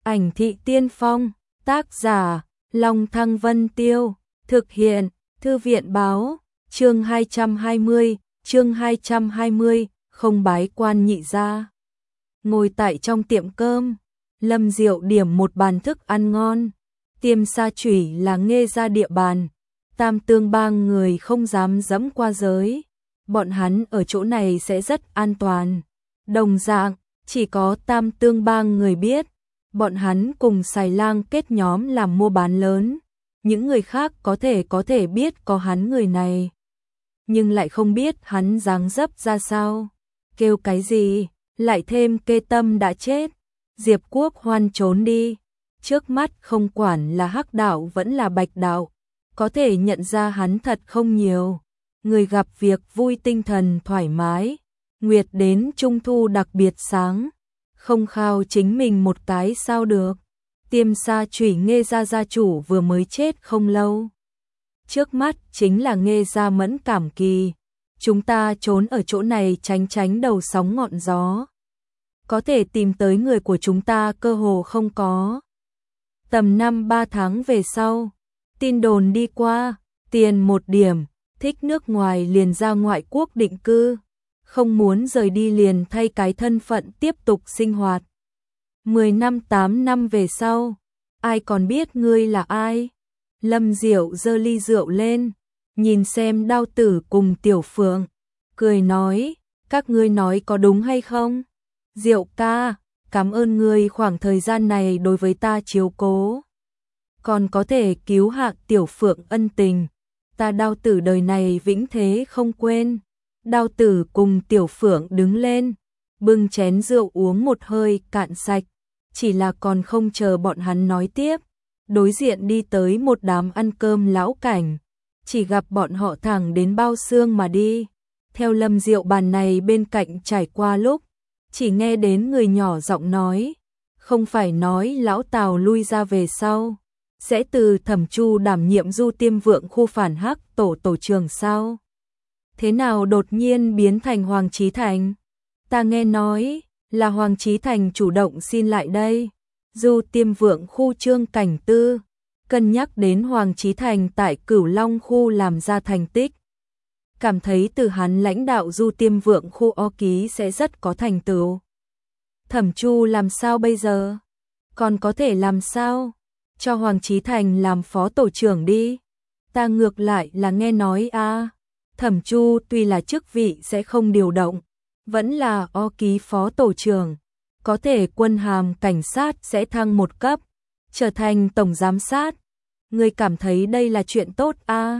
Ảnh thị tiên phong, tác giả, Long Thăng Vân Tiêu, thực hiện, Thư viện báo, chương 220, không bái quan nhị gia. Ngồi tại trong tiệm cơm, Lâm Diệu điểm một bàn thức ăn ngon, Tiêm Sa Chủy là Nghê gia địa bàn, Tam Tương Bang người không dám dẫm qua giới, bọn hắn ở chỗ này sẽ rất an toàn. Đồng dạng, chỉ có Tam Tương Bang người biết, bọn hắn cùng Xài Lang kết nhóm làm mua bán lớn, những người khác có thể biết có hắn người này, nhưng lại không biết hắn dáng dấp ra sao. Kêu cái gì, lại thêm Kê Tâm đã chết, Diệp Quốc Hoan trốn đi, trước mắt không quản là hắc đạo vẫn là bạch đạo, có thể nhận ra hắn thật không nhiều. Người gặp việc vui tinh thần thoải mái, nguyệt đến trung thu đặc biệt sáng, không khao chính mình một cái sao được. Tiêm Sa Chủy Nghê gia gia chủ vừa mới chết không lâu, trước mắt chính là Nghê gia mẫn cảm kỳ, chúng ta trốn ở chỗ này tránh đầu sóng ngọn gió, có thể tìm tới người của chúng ta cơ hồ không có. Tầm 5-3 tháng về sau, tin đồn đi qua, tiền một điểm, thích nước ngoài liền ra ngoại quốc định cư, không muốn rời đi liền thay cái thân phận tiếp tục sinh hoạt. 10 năm 8 năm về sau, ai còn biết ngươi là ai? Lâm Diệu giơ ly rượu lên, nhìn xem Đao Tử cùng Tiểu Phượng, cười nói, các ngươi nói có đúng hay không? Diệu ca, cảm ơn ngươi khoảng thời gian này đối với ta chiếu cố, còn có thể cứu hạ Tiểu Phượng ân tình, ta Đao Tử đời này vĩnh thế không quên. Đao Tử cùng Tiểu Phượng đứng lên, bưng chén rượu uống một hơi cạn sạch, chỉ là còn không chờ bọn hắn nói tiếp, đối diện đi tới một đám ăn cơm lão cảnh, chỉ gặp bọn họ thẳng đến bao xương mà đi. Theo Lâm Diệu bàn này bên cạnh trải qua lúc, chỉ nghe đến người nhỏ giọng nói, không phải nói lão Tào lui ra về sau, sẽ từ Thẩm Chu đảm nhiệm Du Tiêm Vượng khu phản hắc tổ trưởng sao? Thế nào đột nhiên biến thành Hoàng Chí Thành? Ta nghe nói là Hoàng Chí Thành chủ động xin lại đây. Du Tiêm Vượng khu Trương Cảnh Tư cân nhắc đến Hoàng Chí Thành tại Cửu Long khu làm ra thành tích, cảm thấy từ hắn lãnh đạo Du Tiêm Vượng khu O Ký sẽ rất có thành tựu. Thẩm Chu làm sao bây giờ? Còn có thể làm sao? Cho Hoàng Chí Thành làm phó tổ trưởng đi. Ta ngược lại là nghe nói Thẩm Chu tuy là chức vị sẽ không điều động, vẫn là O Ký phó tổ trưởng, có thể quân hàm cảnh sát sẽ thăng một cấp, trở thành tổng giám sát. Ngươi cảm thấy đây là chuyện tốt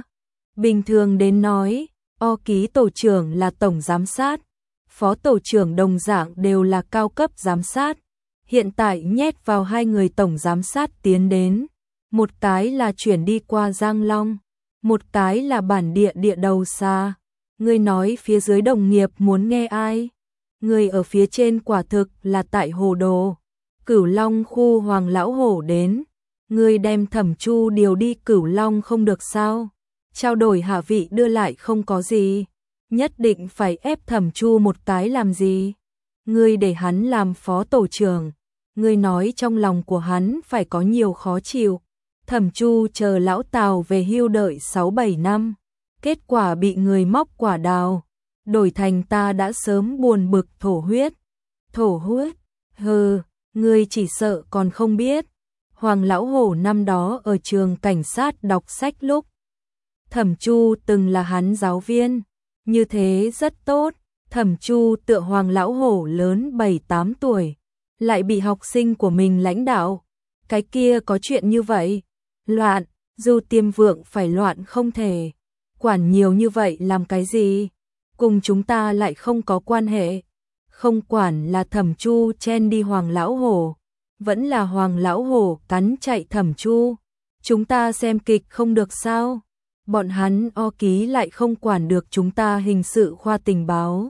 Bình thường đến nói, O Ký tổ trưởng là tổng giám sát, phó tổ trưởng đồng dạng đều là cao cấp giám sát. Hiện tại nhét vào hai người tổng giám sát tiến đến, một cái là chuyển đi qua Giang Long, một cái là bản địa địa đầu xa. Ngươi nói phía dưới đồng nghiệp muốn nghe ai? Ngươi ở phía trên quả thực là tại hồ đồ. Cửu Long khu Hoàng lão hổ đến, ngươi đem Thẩm Chu điều đi Cửu Long không được sao? Trao đổi hạ vị đưa lại không có gì, nhất định phải ép Thẩm Chu một cái làm gì? Ngươi để hắn làm phó tổ trưởng, ngươi nói trong lòng của hắn phải có nhiều khó chịu. Thẩm Chu chờ lão Tào về hưu đợi 6-7 năm, kết quả bị người móc quả đào, đổi thành ta đã sớm buồn bực thổ huyết. Thổ huyết? Hừ, ngươi chỉ sợ còn không biết. Hoàng lão hổ năm đó ở trường cảnh sát đọc sách lúc, Thẩm Chu từng là hắn giáo viên, như thế rất tốt. Thẩm Chu tựa Hoàng lão hổ lớn 7-8 tuổi, lại bị học sinh của mình lãnh đạo, cái kia có chuyện như vậy. Loạn, Du Tiêm Vượng phải loạn không thể. Quản nhiều như vậy làm cái gì? Cùng chúng ta lại không có quan hệ. Không quản là Thẩm Chu chen đi Hoàng lão hổ, vẫn là Hoàng lão hổ cắn chạy Thẩm Chu, chúng ta xem kịch không được sao? Bọn hắn O Ký lại không quản được chúng ta hình sự khoa tình báo.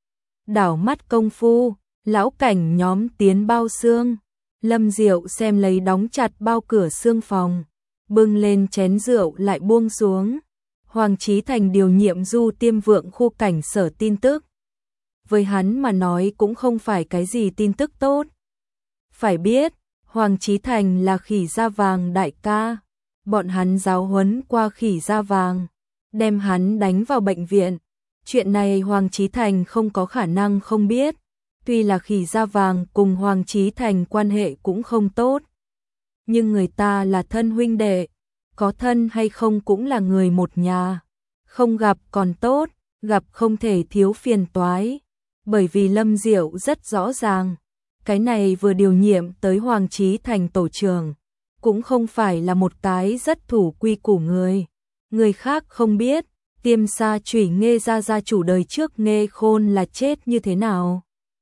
Đảo mắt công phu, lão cảnh nhóm tiến bao xương. Lâm Diệu xem lấy đóng chặt bao cửa xương phòng, bưng lên chén rượu lại buông xuống. Hoàng Chí Thành điều nhiệm Du Tiêm Vượng khu cảnh sở tin tức, với hắn mà nói cũng không phải cái gì tin tức tốt. Phải biết, Hoàng Chí Thành là khỉ da vàng đại ca, bọn hắn giáo huấn qua khỉ da vàng, đem hắn đánh vào bệnh viện. Chuyện này Hoàng Chí Thành không có khả năng không biết, tuy là khỉ da vàng cùng Hoàng Chí Thành quan hệ cũng không tốt. Nhưng người ta là thân huynh đệ, có thân hay không cũng là người một nhà, không gặp còn tốt, gặp không thể thiếu phiền toái. Bởi vì Lâm Diệu rất rõ ràng, cái này vừa điều nhiệm tới Hoàng Chí Thành tổ trưởng, cũng không phải là một cái rất thủ quy củ người. Người khác không biết, Tiêm Sa Chủy Nghê gia chủ đời trước Nghê Khôn là chết như thế nào.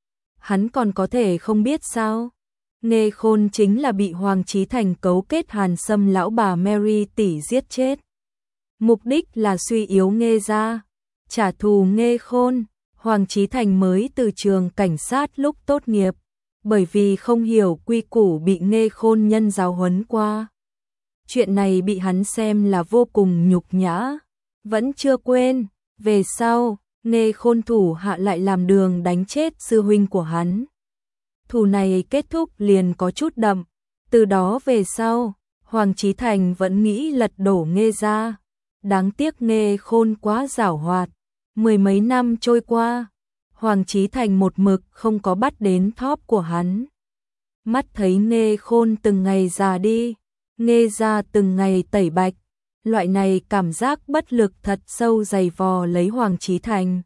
Hắn còn có thể không biết sao? Nghê Khôn chính là bị Hoàng Chí Thành cấu kết Hàn Sâm lão bà Mary tỷ giết chết. Mục đích là suy yếu Nghê gia, trả thù Nghê Khôn. Hoàng Chí Thành mới từ trường cảnh sát lúc tốt nghiệp, bởi vì không hiểu quy củ bị Nghê Khôn nhân giáo huấn qua. Chuyện này bị hắn xem là vô cùng nhục nhã, vẫn chưa quên, về sau, Nghê Khôn thủ hạ lại làm đường đánh chết sư huynh của hắn. Thù này kết thúc liền có chút đậm, từ đó về sau, Hoàng Chí Thành vẫn nghĩ lật đổ Nghê gia. Đáng tiếc Nghê Khôn quá giảo hoạt, mười mấy năm trôi qua, Hoàng Chí Thành một mực không có bắt đến thóp của hắn. Mắt thấy Nghê Khôn từng ngày già đi, Nghê gia từng ngày tẩy bạch, loại này cảm giác bất lực thật sâu dày vò lấy Hoàng Chí Thành.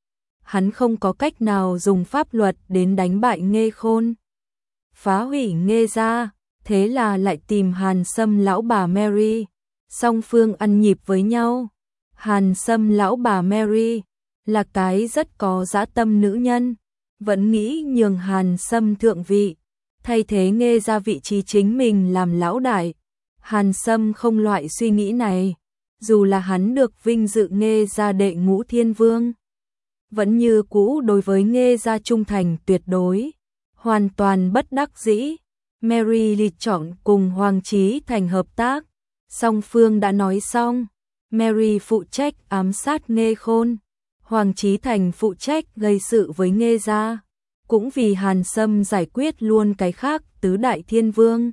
Hắn không có cách nào dùng pháp luật đến đánh bại Nghê Khôn, phá hủy Nghê gia, thế là lại tìm Hàn Sâm lão bà Mary, song phương ăn nhịp với nhau. Hàn Sâm lão bà Mary là cái rất có dã tâm nữ nhân, vẫn nghĩ nhường Hàn Sâm thượng vị, thay thế Nghê gia vị trí chính mình làm lão đại. Hàn Sâm không loại suy nghĩ này, dù là hắn được vinh dự Nghê gia đệ ngũ thiên vương, vẫn như cũ đối với Nghê gia trung thành tuyệt đối, hoàn toàn bất đắc dĩ. Mary lựa chọn cùng Hoàng Chí Thành hợp tác, song phương đã nói xong, Mary phụ trách ám sát Nghê Khôn, Hoàng Chí Thành phụ trách gây sự với Nghê gia, cũng vì Hàn Sâm giải quyết luôn cái khác tứ đại thiên vương.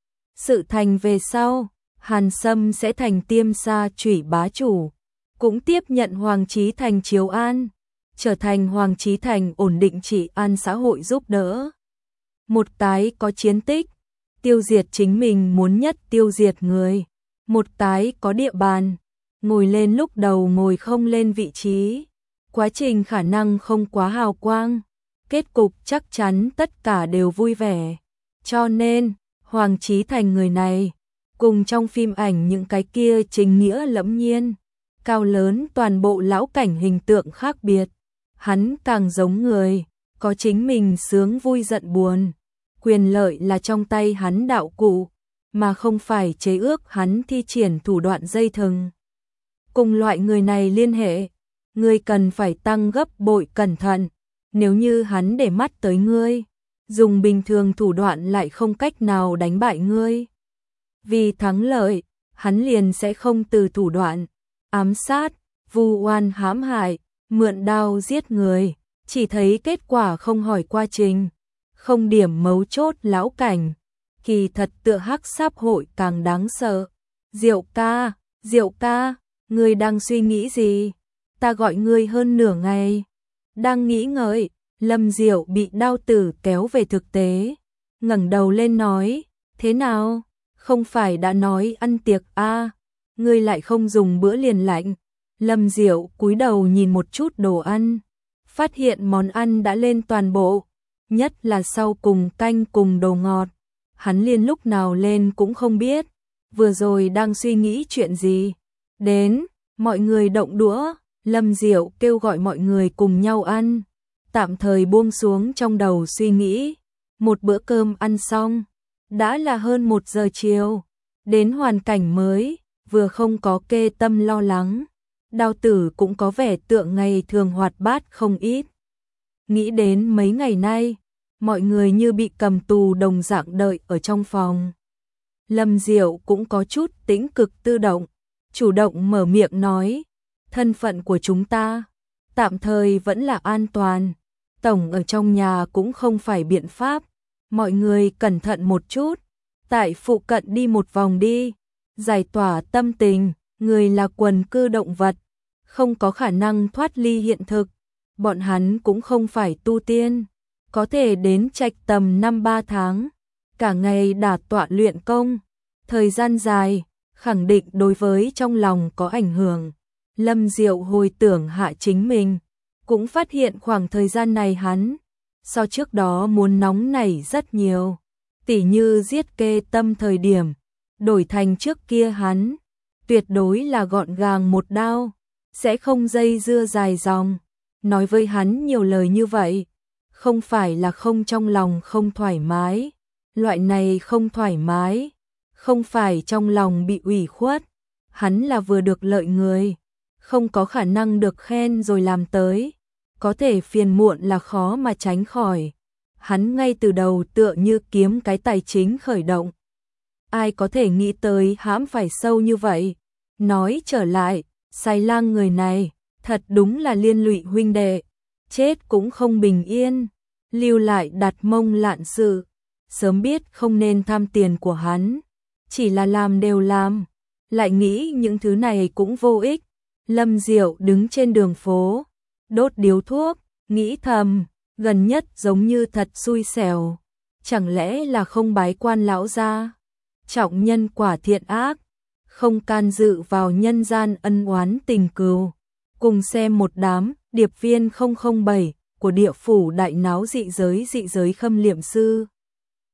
Sự thành về sau, Hàn Sâm sẽ thành Tiêm Sa Chủy bá chủ, cũng tiếp nhận Hoàng Chí Thành chiếu an, trở thành Hoàng Chí Thành ổn định trị an xã hội giúp đỡ. Một cái có chiến tích, tiêu diệt chính mình muốn nhất tiêu diệt người, một cái có địa bàn, ngồi lên lúc đầu ngồi không lên vị trí, quá trình khả năng không quá hào quang, kết cục chắc chắn tất cả đều vui vẻ. Cho nên, Hoàng Chí Thành người này, cùng trong phim ảnh những cái kia chính nghĩa lẫm nhiên, cao lớn toàn bộ lão cảnh hình tượng khác biệt, hắn càng giống người, có chính mình sướng vui giận buồn, quyền lợi là trong tay hắn đạo cụ, mà không phải chế ước hắn thi triển thủ đoạn dây thừng. Cùng loại người này liên hệ, ngươi cần phải tăng gấp bội cẩn thận, nếu như hắn để mắt tới ngươi, dùng bình thường thủ đoạn lại không cách nào đánh bại ngươi. Vì thắng lợi, hắn liền sẽ không từ thủ đoạn, ám sát, vu oan hãm hại, mượn đao giết người, chỉ thấy kết quả không hỏi quá trình, không điểm mấu chốt lão cảnh, kỳ thật tựa hắc sáp hội càng đáng sợ. Diệu ca, ngươi đang suy nghĩ gì? Ta gọi ngươi hơn nửa ngày. Đang nghĩ ngợi, Lâm Diệu bị đao tử kéo về thực tế, ngẩng đầu lên nói, thế nào? Không phải đã nói ăn tiệc a, ngươi lại không dùng bữa liền lạnh. Lâm Diệu cúi đầu nhìn một chút đồ ăn, phát hiện món ăn đã lên toàn bộ, nhất là sau cùng canh cùng đồ ngọt. Hắn liền lúc nào lên cũng không biết, vừa rồi đang suy nghĩ chuyện gì. Đến, mọi người động đũa, Lâm Diệu kêu gọi mọi người cùng nhau ăn, tạm thời buông xuống trong đầu suy nghĩ. Một bữa cơm ăn xong, đã là hơn 1 giờ chiều, đến hoàn cảnh mới, vừa không có kê tâm lo lắng, đao tử cũng có vẻ tượng ngày thường hoạt bát không ít. Nghĩ đến mấy ngày nay, mọi người như bị cầm tù đồng dạng đợi ở trong phòng. Lâm Diệu cũng có chút tĩnh cực tự động, chủ động mở miệng nói, thân phận của chúng ta, tạm thời vẫn là an toàn, tổng ở trong nhà cũng không phải biện pháp, mọi người cẩn thận một chút, tại phụ cận đi một vòng đi, giải tỏa tâm tình, người là quần cư động vật, không có khả năng thoát ly hiện thực, bọn hắn cũng không phải tu tiên, có thể đến trạch tầm 5-3 tháng, cả ngày đả tọa luyện công, thời gian dài, khẳng định đối với trong lòng có ảnh hưởng. Lâm Diệu hồi tưởng hạ chính mình, cũng phát hiện khoảng thời gian này hắn, so trước đó muốn nóng nảy rất nhiều, tỉ như giết kê tâm thời điểm, đổi thành trước kia hắn, tuyệt đối là gọn gàng một đao, sẽ không dây dưa dài dòng, nói với hắn nhiều lời như vậy, không phải là không trong lòng không thoải mái, loại này không thoải mái, không phải trong lòng bị ủy khuất, hắn là vừa được lợi người, không có khả năng được khen rồi làm tới, có thể phiền muộn là khó mà tránh khỏi. Hắn ngay từ đầu tựa như kiếm cái tài chính khởi động. Ai có thể nghĩ tới hãm phải sâu như vậy? Nói trở lại, Sai Lang người này, thật đúng là liên lụy huynh đệ, chết cũng không bình yên, lưu lại đặt mông lạn sự, sớm biết không nên tham tiền của hắn, chỉ là làm đều làm, lại nghĩ những thứ này cũng vô ích. Lâm Diệu đứng trên đường phố, đốt điếu thuốc, nghĩ thầm, gần nhất giống như thật xui xẻo, chẳng lẽ là không bái quan lão gia, trọng nhân quả thiện ác, không can dự vào nhân gian ân oán tình cừu, cùng xem một đám điệp viên 007 của địa phủ đại náo dị giới khâm liệm sư.